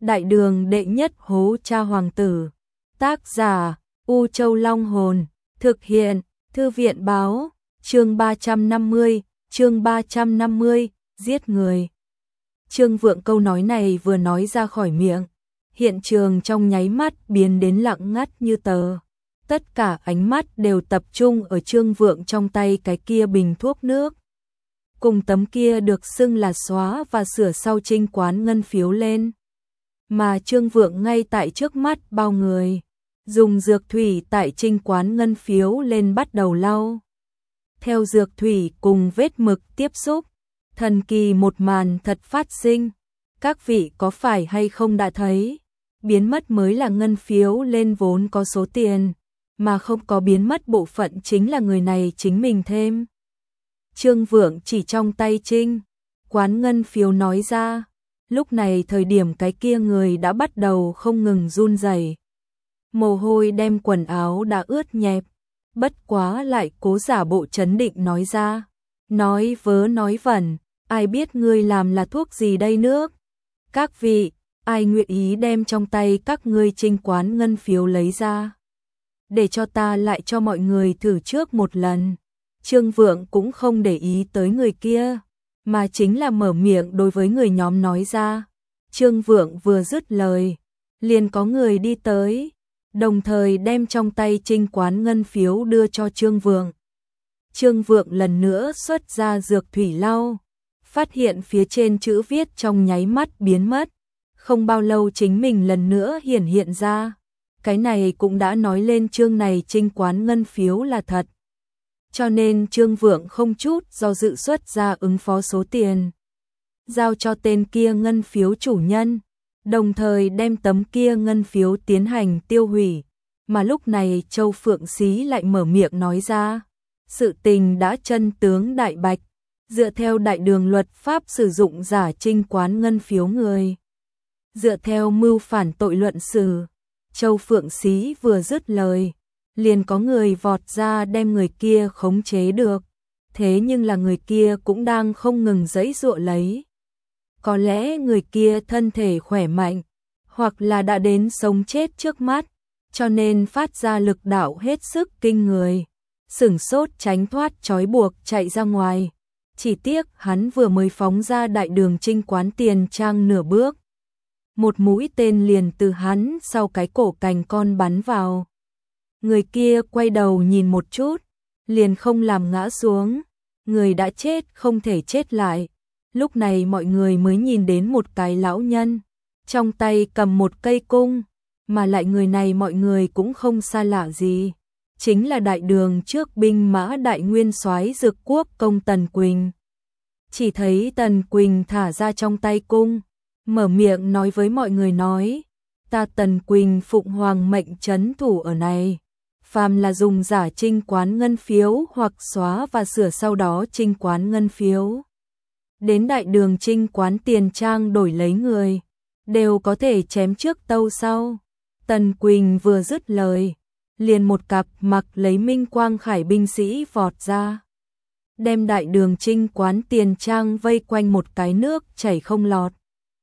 Đại đường đệ nhất hố cha hoàng tử. Tác giả U Châu Long Hồn. Thực hiện Thư viện báo. Chương 350, giết người. Trương Vượng câu nói này vừa nói ra khỏi miệng, hiện trường trong nháy mắt biến đến lặng ngắt như tờ. Tất cả ánh mắt đều tập trung ở Trương Vượng trong tay cái kia bình thuốc nước, cùng tấm kia được xưng là xóa và sửa sau Trinh Quán ngân phiếu lên. Mà Trương Vượng ngay tại trước mắt bao người, dùng dược thủy tại Trinh Quán ngân phiếu lên bắt đầu lau. Theo dược thủy cùng vết mực tiếp xúc, thần kỳ một màn thật phát sinh. Các vị có phải hay không đã thấy, biến mất mới là ngân phiếu lên vốn có số tiền, mà không có biến mất bộ phận chính là người này chính mình thêm. Trương Vượng chỉ trong tay Trinh Quán ngân phiếu nói ra, lúc này thời điểm cái kia người đã bắt đầu không ngừng run rẩy, mồ hôi đem quần áo đã ướt nhẹp, bất quá lại cố giả bộ trấn định nói ra, nói vớ nói vẩn, ai biết ngươi làm là thuốc gì đây nước? Các vị, ai nguyện ý đem trong tay các ngươi Trinh Quán ngân phiếu lấy ra, để cho ta lại cho mọi người thử trước một lần. Trương Vượng cũng không để ý tới người kia, mà chính là mở miệng đối với người nhóm nói ra. Trương Vượng vừa dứt lời, liền có người đi tới, đồng thời đem trong tay Trinh Quán ngân phiếu đưa cho Trương Vượng. Trương Vượng lần nữa xuất ra dược thủy lau, phát hiện phía trên chữ viết trong nháy mắt biến mất, không bao lâu chính mình lần nữa hiện ra. Cái này cũng đã nói lên chương này Trinh Quán ngân phiếu là thật. Cho nên Trương Vượng không chút do dự xuất ra ứng phó số tiền, giao cho tên kia ngân phiếu chủ nhân, đồng thời đem tấm kia ngân phiếu tiến hành tiêu hủy. Mà lúc này Châu Phượng Xí lại mở miệng nói ra, sự tình đã chân tướng đại bạch, dựa theo đại đường luật pháp sử dụng giả Trinh Quán ngân phiếu người, dựa theo mưu phản tội luận xử. Châu Phượng Xí vừa dứt lời, liền có người vọt ra đem người kia khống chế được, thế nhưng là người kia cũng đang không ngừng giãy giụa lấy. Có lẽ người kia thân thể khỏe mạnh, hoặc là đã đến sống chết trước mắt, cho nên phát ra lực đạo hết sức kinh người, sửng sốt tránh thoát trói buộc chạy ra ngoài. Chỉ tiếc hắn vừa mới phóng ra đại đường Trinh Quán tiền trang nửa bước, một mũi tên liền từ hắn sau cái cổ cành con bắn vào. Người kia quay đầu nhìn một chút, liền không làm ngã xuống. Người đã chết không thể chết lại. Lúc này mọi người mới nhìn đến một cái lão nhân, trong tay cầm một cây cung, mà lại người này mọi người cũng không xa lạ gì, chính là đại đường trước binh mã đại nguyên soái Dực Quốc công Tần Quỳnh. Chỉ thấy Tần Quỳnh thả ra trong tay cung, mở miệng nói với mọi người nói, ta Tần Quỳnh phụng hoàng mệnh trấn thủ ở này, phàm là dùng giả Trinh Quán ngân phiếu hoặc xóa và sửa sau đó Trinh Quán ngân phiếu, đến đại đường Trinh Quán tiền trang đổi lấy người, đều có thể chém trước tâu sau. Tần Quỳnh vừa dứt lời, liền một cặp mặc lấy minh quang khải binh sĩ vọt ra, đem đại đường Trinh Quán tiền trang vây quanh một cái nước chảy không lọt.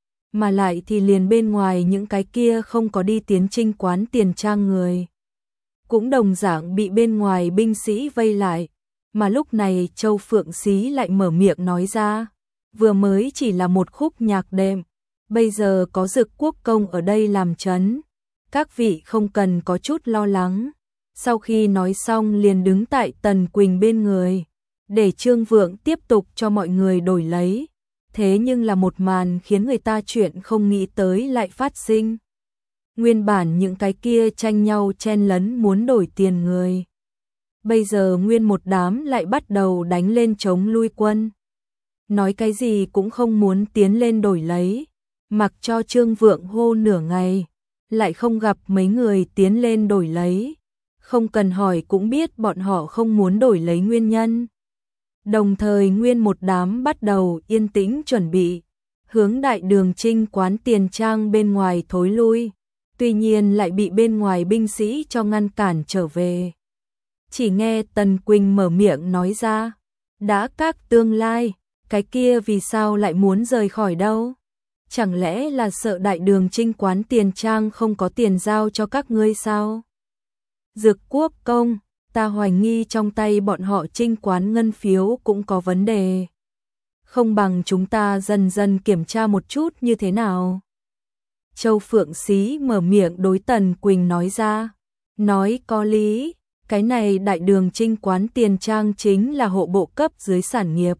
Mà lại thì liền bên ngoài những cái kia không có đi tiến Trinh Quán tiền trang người, cũng đồng dạng bị bên ngoài binh sĩ vây lại. Mà lúc này Châu Phượng Xí lại mở miệng nói ra, vừa mới chỉ là một khúc nhạc đệm, bây giờ có Dực Quốc công ở đây làm trấn, các vị không cần có chút lo lắng. Sau khi nói xong liền đứng tại Tần Quỳnh bên người, để Trương Vượng tiếp tục cho mọi người đổi lấy. Thế nhưng là một màn khiến người ta chuyện không nghĩ tới lại phát sinh. Nguyên bản những cái kia tranh nhau chen lấn muốn đổi tiền người, bây giờ nguyên một đám lại bắt đầu đánh lên chống lui quân, nói cái gì cũng không muốn tiến lên đổi lấy. Mặc cho Trương Vượng hô nửa ngày, lại không gặp mấy người tiến lên đổi lấy. Không cần hỏi cũng biết bọn họ không muốn đổi lấy nguyên nhân. Đồng thời nguyên một đám bắt đầu yên tĩnh chuẩn bị, hướng đại đường Trinh Quán tiền trang bên ngoài thối lui, tuy nhiên lại bị bên ngoài binh sĩ cho ngăn cản trở về. Chỉ nghe Tần Quỳnh mở miệng nói ra, đã các tương lai, cái kia vì sao lại muốn rời khỏi đâu? Chẳng lẽ là sợ Đại Đường Trinh quán tiền trang không có tiền giao cho các ngươi sao? Dực Quốc công, ta hoài nghi trong tay bọn họ Trinh quán ngân phiếu cũng có vấn đề. Không bằng chúng ta dần dần kiểm tra một chút như thế nào? Châu Phượng Xí mở miệng đối Tần Quỳnh nói ra. Nói có lý, cái này Đại Đường Trinh quán tiền trang chính là hộ bộ cấp dưới sản nghiệp.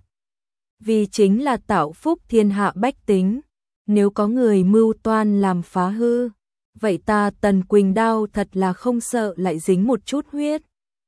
Vì chính là tạo phúc thiên hạ bách tính. Nếu có người mưu toan làm phá hư, vậy ta Tần Quỳnh đao thật là không sợ lại dính một chút huyết.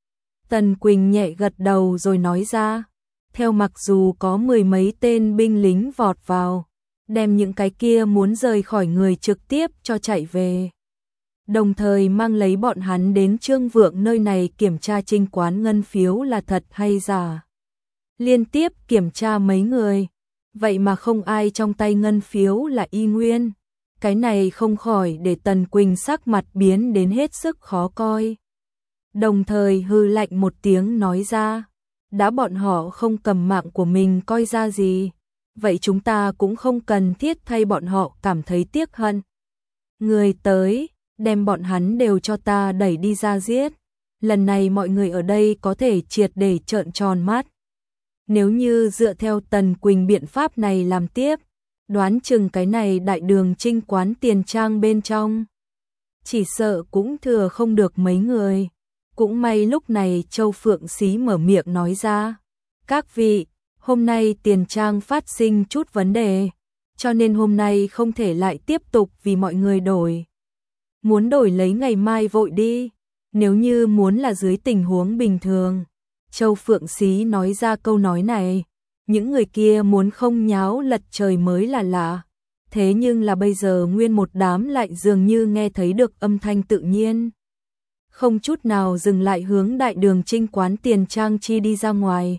Tần Quỳnh nhẹ gật đầu rồi nói ra, theo mặc dù có 10 mấy tên binh lính vọt vào, đem những cái kia muốn rời khỏi người trực tiếp cho chạy về. Đồng thời mang lấy bọn hắn đến Trương Vượng nơi này kiểm tra Trinh quán ngân phiếu là thật hay giả. Liên tiếp kiểm tra mấy người, vậy mà không ai trong tay ngân phiếu là y nguyên. Cái này không khỏi để Tần Quỳnh sắc mặt biến đến hết sức khó coi. Đồng thời hư lạnh một tiếng nói ra, đã bọn họ không cầm mạng của mình coi ra gì, vậy chúng ta cũng không cần thiết thay bọn họ cảm thấy tiếc hận. Người tới, đem bọn hắn đều cho ta đẩy đi ra giết. Lần này mọi người ở đây có thể triệt để trợn tròn mắt. Nếu như dựa theo Tần Quỳnh biện pháp này làm tiếp, đoán chừng cái này Đại Đường Trinh quán tiền trang bên trong, chỉ sợ cũng thừa không được mấy người. Cũng may lúc này Châu Phượng Xí mở miệng nói ra, các vị, hôm nay tiền trang phát sinh chút vấn đề, cho nên hôm nay không thể lại tiếp tục vì mọi người đổi. Muốn đổi lấy ngày mai vội đi, nếu như muốn là dưới tình huống bình thường. Châu Phượng Xí nói ra câu nói này, những người kia muốn không nháo lật trời mới là lạ. Thế nhưng là bây giờ nguyên một đám lại dường như nghe thấy được âm thanh tự nhiên. Không chút nào dừng lại hướng Đại Đường Trinh quán tiền trang chi đi ra ngoài.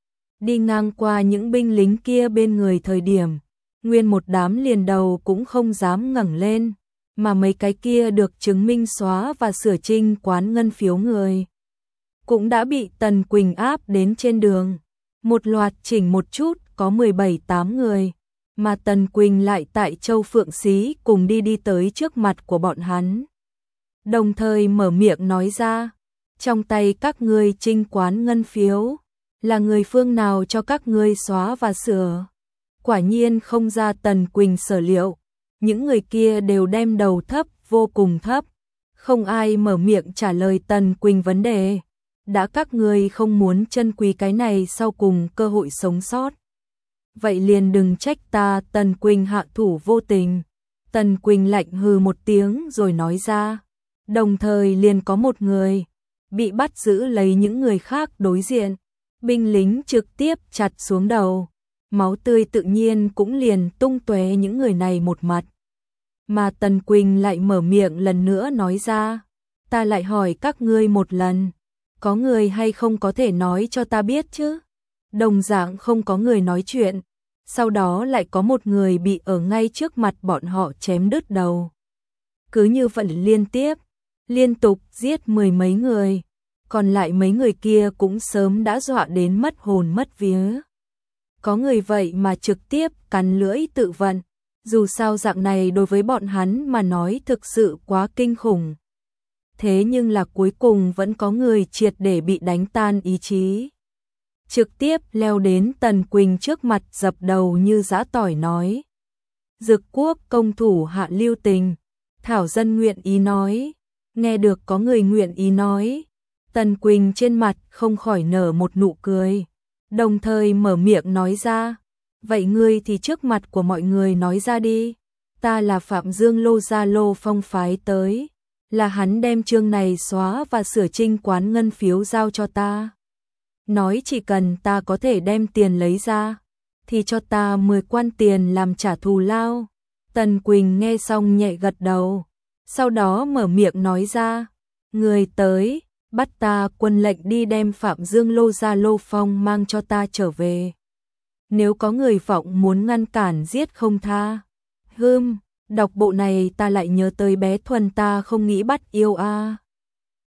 Đi ngang qua những binh lính kia bên người thời điểm, nguyên một đám liền đầu cũng không dám ngẩng lên, mà mấy cái kia được chứng minh xóa và sửa Trinh quán ngân phiếu người cũng đã bị Tần Quỳnh áp đến trên đường. Một loạt chỉnh một chút có 17-8 người, mà Tần Quỳnh lại tại Châu Phượng Xí cùng đi tới trước mặt của bọn hắn. Đồng thời mở miệng nói ra, trong tay các ngươi Trinh quán ngân phiếu, là người phương nào cho các ngươi xóa và sửa. Quả nhiên không ra Tần Quỳnh sở liệu, những người kia đều đem đầu thấp, vô cùng thấp. Không ai mở miệng trả lời Tần Quỳnh vấn đề. Đã các ngươi không muốn trân quý cái này sau cùng cơ hội sống sót, vậy liền đừng trách ta Tần Quỳnh hạ thủ vô tình. Tần Quỳnh lạnh hừ một tiếng rồi nói ra, đồng thời liền có một người bị bắt giữ lấy những người khác đối diện. Binh lính trực tiếp chặt xuống đầu, máu tươi tự nhiên cũng liền tung tóe những người này một mặt. Mà Tần Quỳnh lại mở miệng lần nữa nói ra, ta lại hỏi các ngươi một lần, có người hay không có thể nói cho ta biết chứ? Đồng dạng không có người nói chuyện, sau đó lại có một người bị ở ngay trước mặt bọn họ chém đứt đầu. Cứ như vậy liên tục giết 10 mấy người, còn lại mấy người kia cũng sớm đã dọa đến mất hồn mất vía. Có người vậy mà trực tiếp cắn lưỡi tự vận, dù sao dạng này đối với bọn hắn mà nói thực sự quá kinh khủng. Thế nhưng là cuối cùng vẫn có người triệt để bị đánh tan ý chí. Trực tiếp leo đến Tần Quỳnh trước mặt dập đầu như giã tỏi nói. Dực Quốc công thủ hạ lưu tình, thảo dân nguyện ý nói. Nghe được có người nguyện ý nói, Tần Quỳnh trên mặt không khỏi nở một nụ cười, đồng thời mở miệng nói ra, vậy ngươi thì trước mặt của mọi người nói ra đi, ta là Phạm Dương Lô Gia Lô Phong phái tới, là hắn đem chương này xóa và sửa Trinh quán ngân phiếu giao cho ta. Nói chỉ cần ta có thể đem tiền lấy ra, thì cho ta 10 quan tiền làm trả thù lao. Tần Quỳnh nghe xong nhẹ gật đầu, sau đó mở miệng nói ra, người tới, bắt ta quân lệnh đi đem Phạm Dương Lô Gia Lô Phong mang cho ta trở về. Nếu có người vọng muốn ngăn cản giết không tha. Đọc bộ này ta lại nhớ tới bé Thuần ta không nghĩ bắt yêu a.